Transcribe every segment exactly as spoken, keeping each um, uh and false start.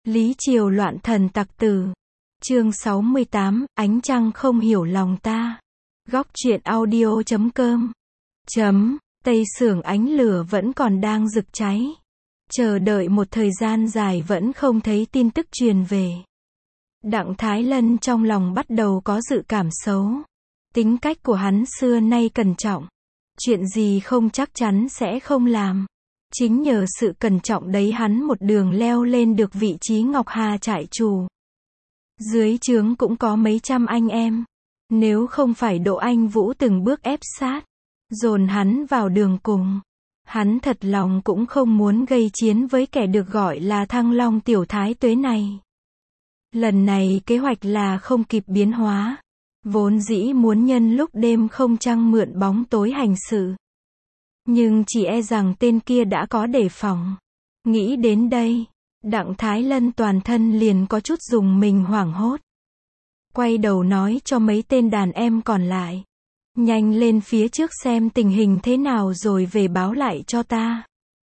Lý triều loạn thần tặc tử. Chương sáu mươi tám, ánh trăng không hiểu lòng ta. Góc truyện audio chấm com. Chấm, Tây Sưởng ánh lửa vẫn còn đang rực cháy. Chờ đợi một thời gian dài vẫn không thấy tin tức truyền về. Đặng Thái Lân trong lòng bắt đầu có dự cảm xấu. Tính cách của hắn xưa nay cẩn trọng. Chuyện gì không chắc chắn sẽ không làm. Chính nhờ sự cẩn trọng đấy hắn một đường leo lên được vị trí Ngọc Hà trại chủ. Dưới trướng cũng có mấy trăm anh em. Nếu không phải Đỗ Anh Vũ từng bước ép sát, dồn hắn vào đường cùng, hắn thật lòng cũng không muốn gây chiến với kẻ được gọi là Thăng Long tiểu thái tuế này. Lần này kế hoạch là không kịp biến hóa. Vốn dĩ muốn nhân lúc đêm không trăng mượn bóng tối hành sự. Nhưng chỉ e rằng tên kia đã có đề phòng. Nghĩ đến đây, Đặng Thái Lân toàn thân liền có chút rùng mình hoảng hốt. Quay đầu nói cho mấy tên đàn em còn lại. Nhanh lên phía trước xem tình hình thế nào rồi về báo lại cho ta.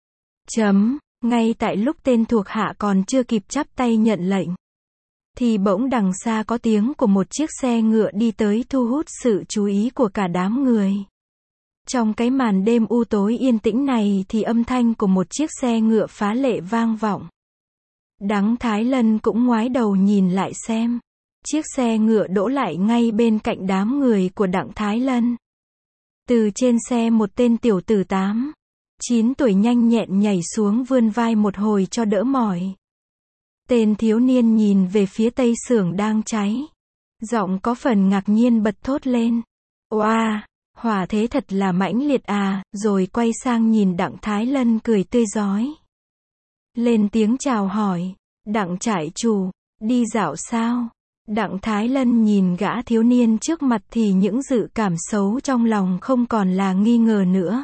Chấm, ngay tại lúc tên thuộc hạ còn chưa kịp chắp tay nhận lệnh. Thì bỗng đằng xa có tiếng của một chiếc xe ngựa đi tới thu hút sự chú ý của cả đám người. Trong cái màn đêm u tối yên tĩnh này thì âm thanh của một chiếc xe ngựa phá lệ vang vọng. Đặng Thái Lân cũng ngoái đầu nhìn lại xem. Chiếc xe ngựa đỗ lại ngay bên cạnh đám người của Đặng Thái Lân. Từ trên xe một tên tiểu tử tám, chín tuổi nhanh nhẹn nhảy xuống vươn vai một hồi cho đỡ mỏi. Tên thiếu niên nhìn về phía Tây Sưởng đang cháy. Giọng có phần ngạc nhiên bật thốt lên. Oa, hỏa thế thật là mãnh liệt à, rồi quay sang nhìn Đặng Thái Lân cười tươi rói. Lên tiếng chào hỏi. Đặng trại chủ, đi dạo sao? Đặng Thái Lân nhìn gã thiếu niên trước mặt thì những dự cảm xấu trong lòng không còn là nghi ngờ nữa.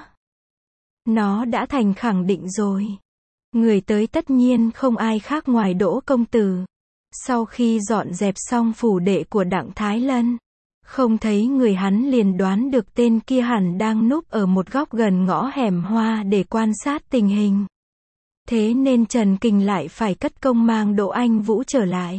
Nó đã thành khẳng định rồi. Người tới tất nhiên không ai khác ngoài Đỗ công tử. Sau khi dọn dẹp xong phủ đệ của Đặng Thái Lân, không thấy người hắn liền đoán được tên kia hẳn đang núp ở một góc gần ngõ hẻm hoa để quan sát tình hình. Thế nên Trần Kình lại phải cất công mang Đỗ Anh Vũ trở lại.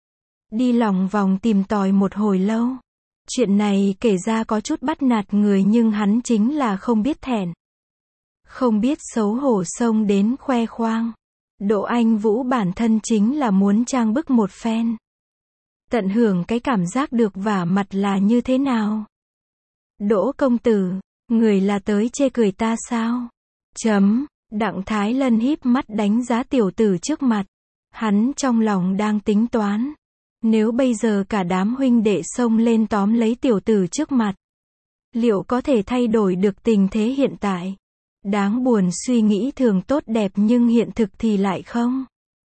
Đi lòng vòng tìm tòi một hồi lâu. Chuyện này kể ra có chút bắt nạt người nhưng hắn chính là không biết thẹn. Không biết xấu hổ xông đến khoe khoang. Đỗ Anh Vũ bản thân chính là muốn trang bức một phen. Tận hưởng cái cảm giác được vả mặt là như thế nào. Đỗ công tử, người là tới chê cười ta sao? Chấm, Đặng Thái Lân híp mắt đánh giá tiểu tử trước mặt. Hắn trong lòng đang tính toán. Nếu bây giờ cả đám huynh đệ xông lên tóm lấy tiểu tử trước mặt, liệu có thể thay đổi được tình thế hiện tại? Đáng buồn suy nghĩ thường tốt đẹp nhưng hiện thực thì lại không.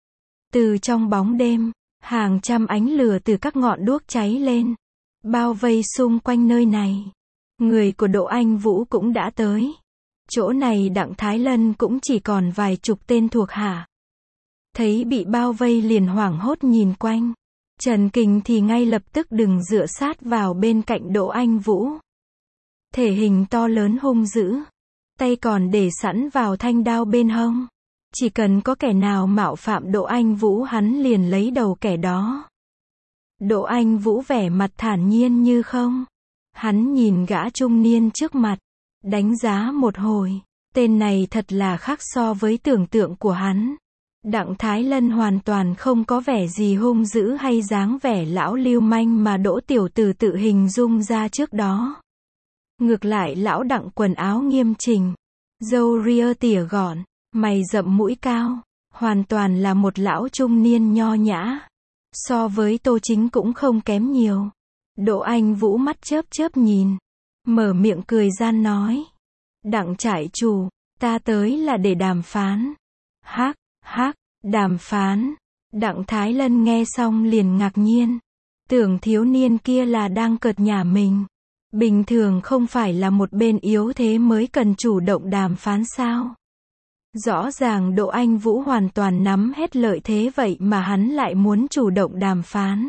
Từ trong bóng đêm, hàng trăm ánh lửa từ các ngọn đuốc cháy lên, bao vây xung quanh nơi này. Người của Đỗ Anh Vũ cũng đã tới. Chỗ này Đặng Thái Lân cũng chỉ còn vài chục tên thuộc hạ. Thấy bị bao vây liền hoảng hốt nhìn quanh. Trần Kình thì ngay lập tức đừng dựa sát vào bên cạnh Đỗ Anh Vũ. Thể hình to lớn hung dữ. Tay còn để sẵn vào thanh đao bên hông. Chỉ cần có kẻ nào mạo phạm Đỗ Anh Vũ hắn liền lấy đầu kẻ đó. Đỗ Anh Vũ vẻ mặt thản nhiên như không. Hắn nhìn gã trung niên trước mặt. Đánh giá một hồi. Tên này thật là khác so với tưởng tượng của hắn. Đặng Thái Lân hoàn toàn không có vẻ gì hung dữ hay dáng vẻ lão lưu manh mà Đỗ tiểu tử tự hình dung ra trước đó. Ngược lại lão Đặng quần áo nghiêm chỉnh, râu ria tỉa gọn, mày rậm mũi cao, hoàn toàn là một lão trung niên nho nhã. So với Tô Chính cũng không kém nhiều. Đỗ Anh Vũ mắt chớp chớp nhìn, mở miệng cười gian nói. Đặng trại chủ, ta tới là để đàm phán. Hắc, hắc, đàm phán. Đặng Thái Lân nghe xong liền ngạc nhiên. Tưởng thiếu niên kia là đang cợt nhả mình. Bình thường không phải là một bên yếu thế mới cần chủ động đàm phán sao? Rõ ràng Đỗ Anh Vũ hoàn toàn nắm hết lợi thế vậy mà hắn lại muốn chủ động đàm phán.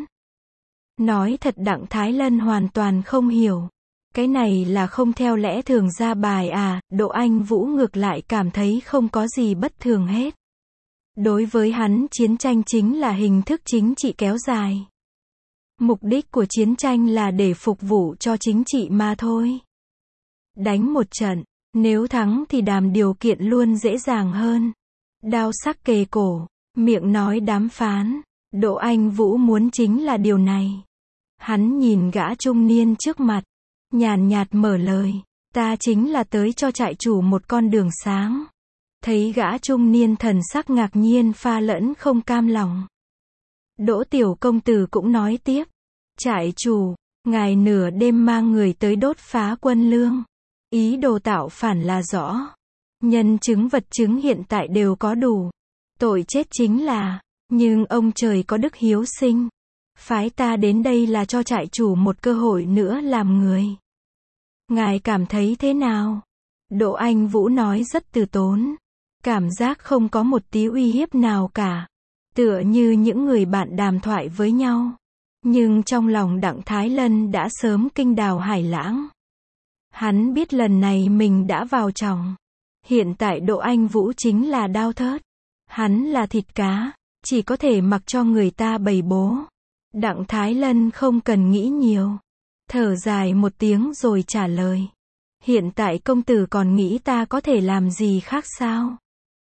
Nói thật Đặng Thái Lân hoàn toàn không hiểu. Cái này là không theo lẽ thường ra bài à? Đỗ Anh Vũ ngược lại cảm thấy không có gì bất thường hết. Đối với hắn chiến tranh chính là hình thức chính trị kéo dài. Mục đích của chiến tranh là để phục vụ cho chính trị mà thôi. Đánh một trận, nếu thắng thì đàm điều kiện luôn dễ dàng hơn. Đao sắc kề cổ, miệng nói đàm phán. Đỗ Anh Vũ muốn chính là điều này. Hắn nhìn gã trung niên trước mặt, nhàn nhạt mở lời, ta chính là tới cho trại chủ một con đường sáng. Thấy gã trung niên thần sắc ngạc nhiên pha lẫn không cam lòng. Đỗ tiểu công tử cũng nói tiếp, trại chủ, ngài nửa đêm mang người tới đốt phá quân lương. Ý đồ tạo phản là rõ. Nhân chứng vật chứng hiện tại đều có đủ. Tội chết chính là, nhưng ông trời có đức hiếu sinh. Phái ta đến đây là cho trại chủ một cơ hội nữa làm người. Ngài cảm thấy thế nào? Đỗ Anh Vũ nói rất từ tốn. Cảm giác không có một tí uy hiếp nào cả. Tựa như những người bạn đàm thoại với nhau. Nhưng trong lòng Đặng Thái Lân đã sớm kinh đào hải lãng. Hắn biết lần này mình đã vào chòng. Hiện tại Đỗ Anh Vũ chính là đao thớt. Hắn là thịt cá, chỉ có thể mặc cho người ta bày bố. Đặng Thái Lân không cần nghĩ nhiều. Thở dài một tiếng rồi trả lời. Hiện tại công tử còn nghĩ ta có thể làm gì khác sao?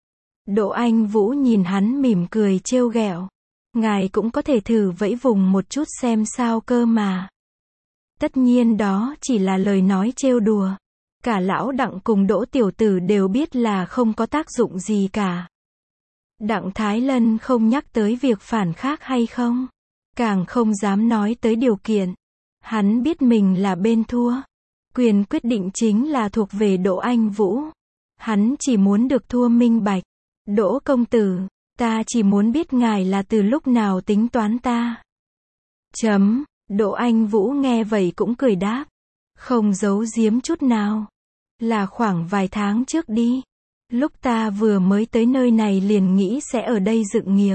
Đỗ Anh Vũ nhìn hắn mỉm cười trêu ghẹo. Ngài cũng có thể thử vẫy vùng một chút xem sao cơ mà. Tất nhiên đó chỉ là lời nói trêu đùa. Cả lão Đặng cùng Đỗ tiểu tử đều biết là không có tác dụng gì cả. Đặng Thái Lân không nhắc tới việc phản khác hay không. Càng không dám nói tới điều kiện. Hắn biết mình là bên thua. Quyền quyết định chính là thuộc về Đỗ Anh Vũ. Hắn chỉ muốn được thua minh bạch. Đỗ công tử, ta chỉ muốn biết ngài là từ lúc nào tính toán ta. Chấm, Đỗ Anh Vũ nghe vậy cũng cười đáp. Không giấu giếm chút nào. Là khoảng vài tháng trước đi. Lúc ta vừa mới tới nơi này liền nghĩ sẽ ở đây dựng nghiệp.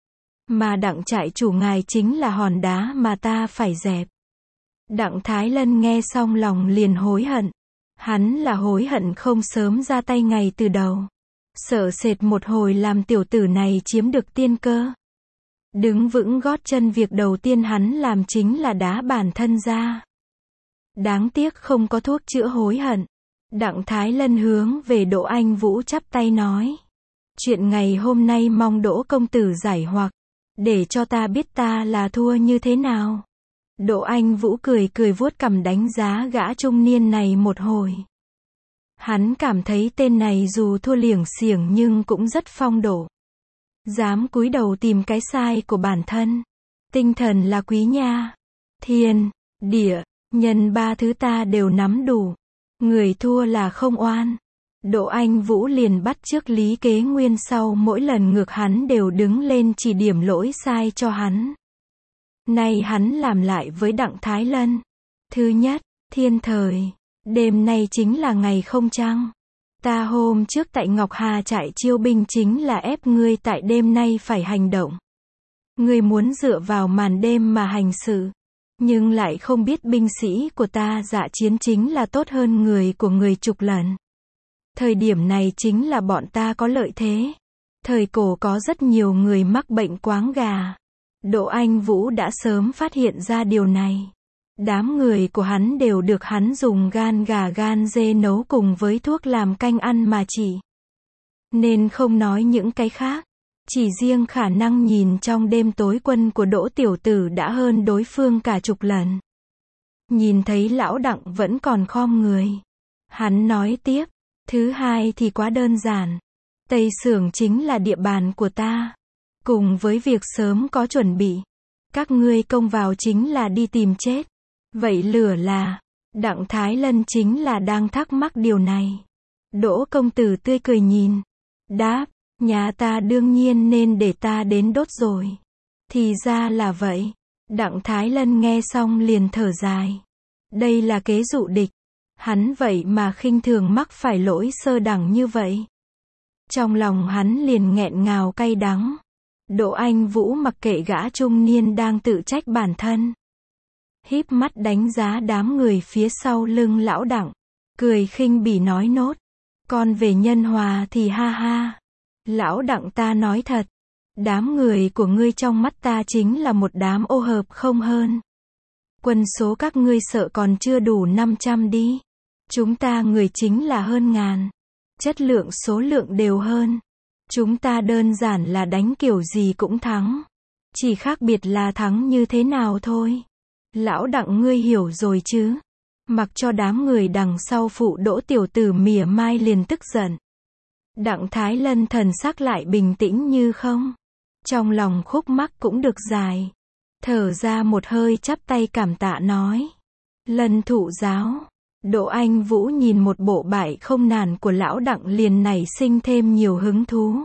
Mà Đặng trại chủ ngài chính là hòn đá mà ta phải dẹp. Đặng Thái Lân nghe xong lòng liền hối hận. Hắn là hối hận không sớm ra tay ngay từ đầu. Sợ sệt một hồi làm tiểu tử này chiếm được tiên cơ. Đứng vững gót chân việc đầu tiên hắn làm chính là đá bản thân ra. Đáng tiếc không có thuốc chữa hối hận. Đặng Thái Lân hướng về Đỗ Anh Vũ chắp tay nói. Chuyện ngày hôm nay mong Đỗ công tử giải hoặc. Để cho ta biết ta là thua như thế nào. Đỗ Anh Vũ cười cười vuốt cằm đánh giá gã trung niên này một hồi. Hắn cảm thấy tên này dù thua liểng xiểng nhưng cũng rất phong độ. Dám cúi đầu tìm cái sai của bản thân. Tinh thần là quý nha. Thiên, địa, nhân ba thứ ta đều nắm đủ. Người thua là không oan. Đỗ Anh Vũ liền bắt chước lý kế nguyên sau mỗi lần ngược hắn đều đứng lên chỉ điểm lỗi sai cho hắn. Nay hắn làm lại với Đặng Thái Lân. Thứ nhất, thiên thời. Đêm nay chính là ngày không trăng. Ta hôm trước tại Ngọc Hà trại chiêu binh chính là ép ngươi tại đêm nay phải hành động. Ngươi muốn dựa vào màn đêm mà hành sự. Nhưng lại không biết binh sĩ của ta dạ chiến chính là tốt hơn người của người chục lần. Thời điểm này chính là bọn ta có lợi thế. Thời cổ có rất nhiều người mắc bệnh quáng gà. Đỗ Anh Vũ đã sớm phát hiện ra điều này. Đám người của hắn đều được hắn dùng gan gà gan dê nấu cùng với thuốc làm canh ăn mà chỉ. Nên không nói những cái khác. Chỉ riêng khả năng nhìn trong đêm tối quân của Đỗ tiểu tử đã hơn đối phương cả chục lần. Nhìn thấy lão Đặng vẫn còn khom người. Hắn nói tiếp. Thứ hai thì quá đơn giản. Tây Xưởng chính là địa bàn của ta. Cùng với việc sớm có chuẩn bị. Các ngươi công vào chính là đi tìm chết. Vậy lửa là. Đặng Thái Lân chính là đang thắc mắc điều này. Đỗ công tử tươi cười nhìn. Đáp. Nhà ta đương nhiên nên để ta đến đốt rồi. Thì ra là vậy. Đặng Thái Lân nghe xong liền thở dài. Đây là kế dụ địch. Hắn vậy mà khinh thường mắc phải lỗi sơ đẳng như vậy. Trong lòng hắn liền nghẹn ngào cay đắng. Đỗ Anh Vũ mặc kệ gã trung niên đang tự trách bản thân. Híp mắt đánh giá đám người phía sau lưng lão Đặng. Cười khinh bỉ nói nốt. Con về Nhân Hòa thì ha ha. Lão Đặng, ta nói thật. Đám người của ngươi trong mắt ta chính là một đám ô hợp không hơn. Quân số các ngươi sợ còn chưa đủ năm trăm đi. Chúng ta người chính là hơn ngàn. Chất lượng số lượng đều hơn. Chúng ta đơn giản là đánh kiểu gì cũng thắng. Chỉ khác biệt là thắng như thế nào thôi. Lão Đặng, ngươi hiểu rồi chứ? Mặc cho đám người đằng sau phụ Đỗ tiểu tử mỉa mai liền tức giận. Đặng Thái Lân thần sắc lại bình tĩnh như không. Trong lòng khúc mắc cũng được dài. Thở ra một hơi chắp tay cảm tạ nói. Lân thụ giáo. Đỗ Anh Vũ nhìn một bộ bại không nản của lão Đặng liền nảy sinh thêm nhiều hứng thú.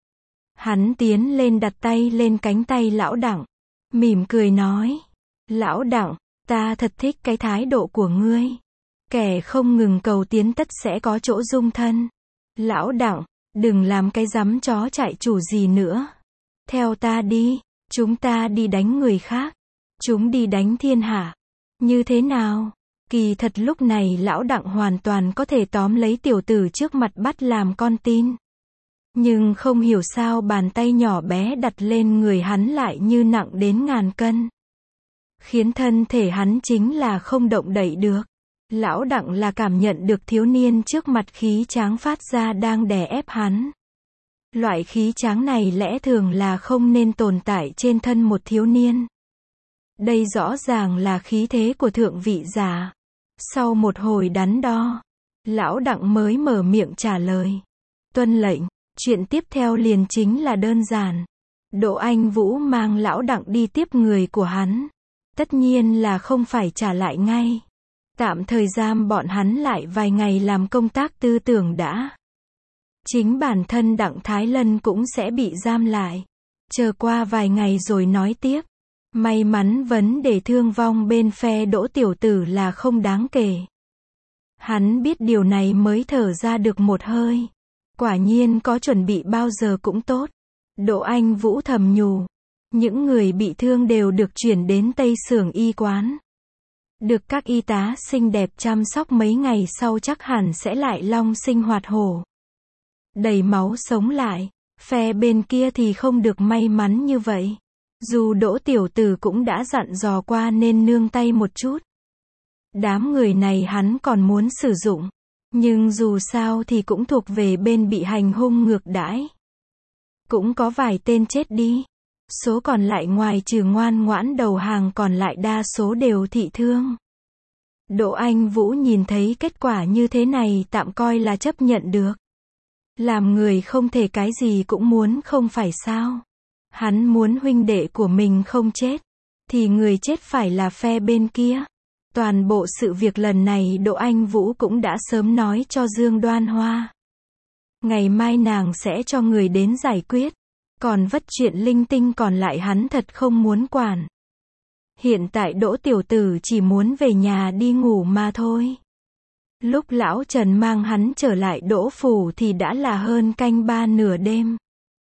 Hắn tiến lên đặt tay lên cánh tay lão Đặng. Mỉm cười nói. Lão Đặng, ta thật thích cái thái độ của ngươi. Kẻ không ngừng cầu tiến tất sẽ có chỗ dung thân. Lão Đặng, đừng làm cái dám chó chạy chủ gì nữa. Theo ta đi, chúng ta đi đánh người khác. Chúng đi đánh thiên hạ. Như thế nào? Kỳ thật lúc này lão Đặng hoàn toàn có thể tóm lấy tiểu tử trước mặt bắt làm con tin. Nhưng không hiểu sao bàn tay nhỏ bé đặt lên người hắn lại như nặng đến ngàn cân. Khiến thân thể hắn chính là không động đậy được. Lão Đặng là cảm nhận được thiếu niên trước mặt khí tráng phát ra đang đè ép hắn. Loại khí tráng này lẽ thường là không nên tồn tại trên thân một thiếu niên. Đây rõ ràng là khí thế của thượng vị giả. Sau một hồi đắn đo, lão Đặng mới mở miệng trả lời. Tuân lệnh, chuyện tiếp theo liền chính là đơn giản. Đỗ Anh Vũ mang lão Đặng đi tiếp người của hắn. Tất nhiên là không phải trả lại ngay. Tạm thời giam bọn hắn lại vài ngày làm công tác tư tưởng đã. Chính bản thân Đặng Thái Lân cũng sẽ bị giam lại. Chờ qua vài ngày rồi nói tiếp. May mắn vấn đề thương vong bên phe Đỗ tiểu tử là không đáng kể. Hắn biết điều này mới thở ra được một hơi. Quả nhiên có chuẩn bị bao giờ cũng tốt. Đỗ Anh Vũ thầm nhủ. Những người bị thương đều được chuyển đến Tây Xưởng y quán. Được các y tá xinh đẹp chăm sóc mấy ngày sau chắc hẳn sẽ lại long sinh hoạt hổ. Đầy máu sống lại. Phe bên kia thì không được may mắn như vậy. Dù Đỗ tiểu tử cũng đã dặn dò qua nên nương tay một chút. Đám người này hắn còn muốn sử dụng. Nhưng dù sao thì cũng thuộc về bên bị hành hung ngược đãi. Cũng có vài tên chết đi. Số còn lại ngoài trừ ngoan ngoãn đầu hàng còn lại đa số đều thị thương. Đỗ Anh Vũ nhìn thấy kết quả như thế này tạm coi là chấp nhận được. Làm người không thể cái gì cũng muốn không phải sao. Hắn muốn huynh đệ của mình không chết. Thì người chết phải là phe bên kia. Toàn bộ sự việc lần này Đỗ Anh Vũ cũng đã sớm nói cho Dương Đoan Hoa. Ngày mai nàng sẽ cho người đến giải quyết. Còn vất chuyện linh tinh còn lại hắn thật không muốn quản. Hiện tại Đỗ tiểu tử chỉ muốn về nhà đi ngủ mà thôi. Lúc lão Trần mang hắn trở lại Đỗ phủ thì đã là hơn canh ba nửa đêm.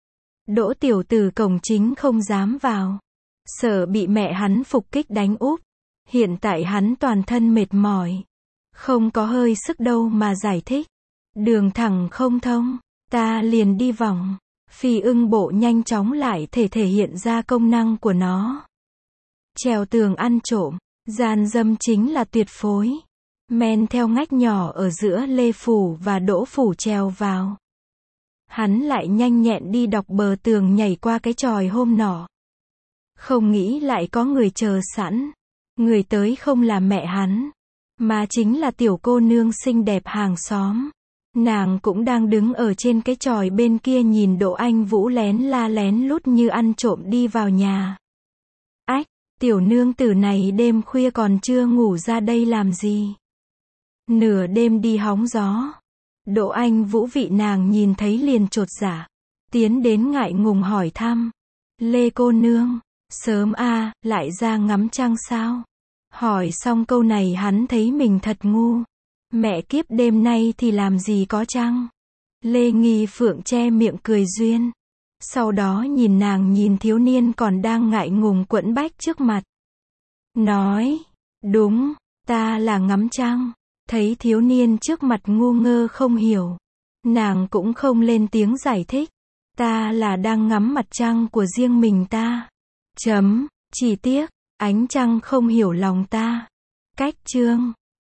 Đỗ tiểu tử cổng chính không dám vào. Sợ bị mẹ hắn phục kích đánh úp. Hiện tại hắn toàn thân mệt mỏi. Không có hơi sức đâu mà giải thích. Đường thẳng không thông. Ta liền đi vòng. Phi ưng bộ nhanh chóng lại thể thể hiện ra công năng của nó. Trèo tường ăn trộm. Gian dâm chính là tuyệt phối. Men theo ngách nhỏ ở giữa Lê Phủ và Đỗ Phủ trèo vào. Hắn lại nhanh nhẹn đi đọc bờ tường nhảy qua cái chòi hôm nọ. Không nghĩ lại có người chờ sẵn. Người tới không là mẹ hắn, mà chính là tiểu cô nương xinh đẹp hàng xóm. Nàng cũng đang đứng ở trên cái chòi bên kia nhìn Đỗ Anh Vũ lén la lén lút như ăn trộm đi vào nhà. Ách, tiểu nương tử này đêm khuya còn chưa ngủ ra đây làm gì? Nửa đêm đi hóng gió. Đỗ Anh Vũ vị nàng nhìn thấy liền chột dạ. Tiến đến ngại ngùng hỏi thăm. Lê cô nương, sớm a, à, lại ra ngắm trăng sao? Hỏi xong câu này hắn thấy mình thật ngu. Mẹ kiếp đêm nay thì làm gì có trăng? Lê Nghi Phượng che miệng cười duyên. Sau đó nhìn nàng nhìn thiếu niên còn đang ngại ngùng quẫn bách trước mặt. Nói, đúng, ta là ngắm trăng. Thấy thiếu niên trước mặt ngu ngơ không hiểu. Nàng cũng không lên tiếng giải thích. Ta là đang ngắm mặt trăng của riêng mình ta. Chấm. Chỉ tiếc, ánh trăng không hiểu lòng ta. Cách chương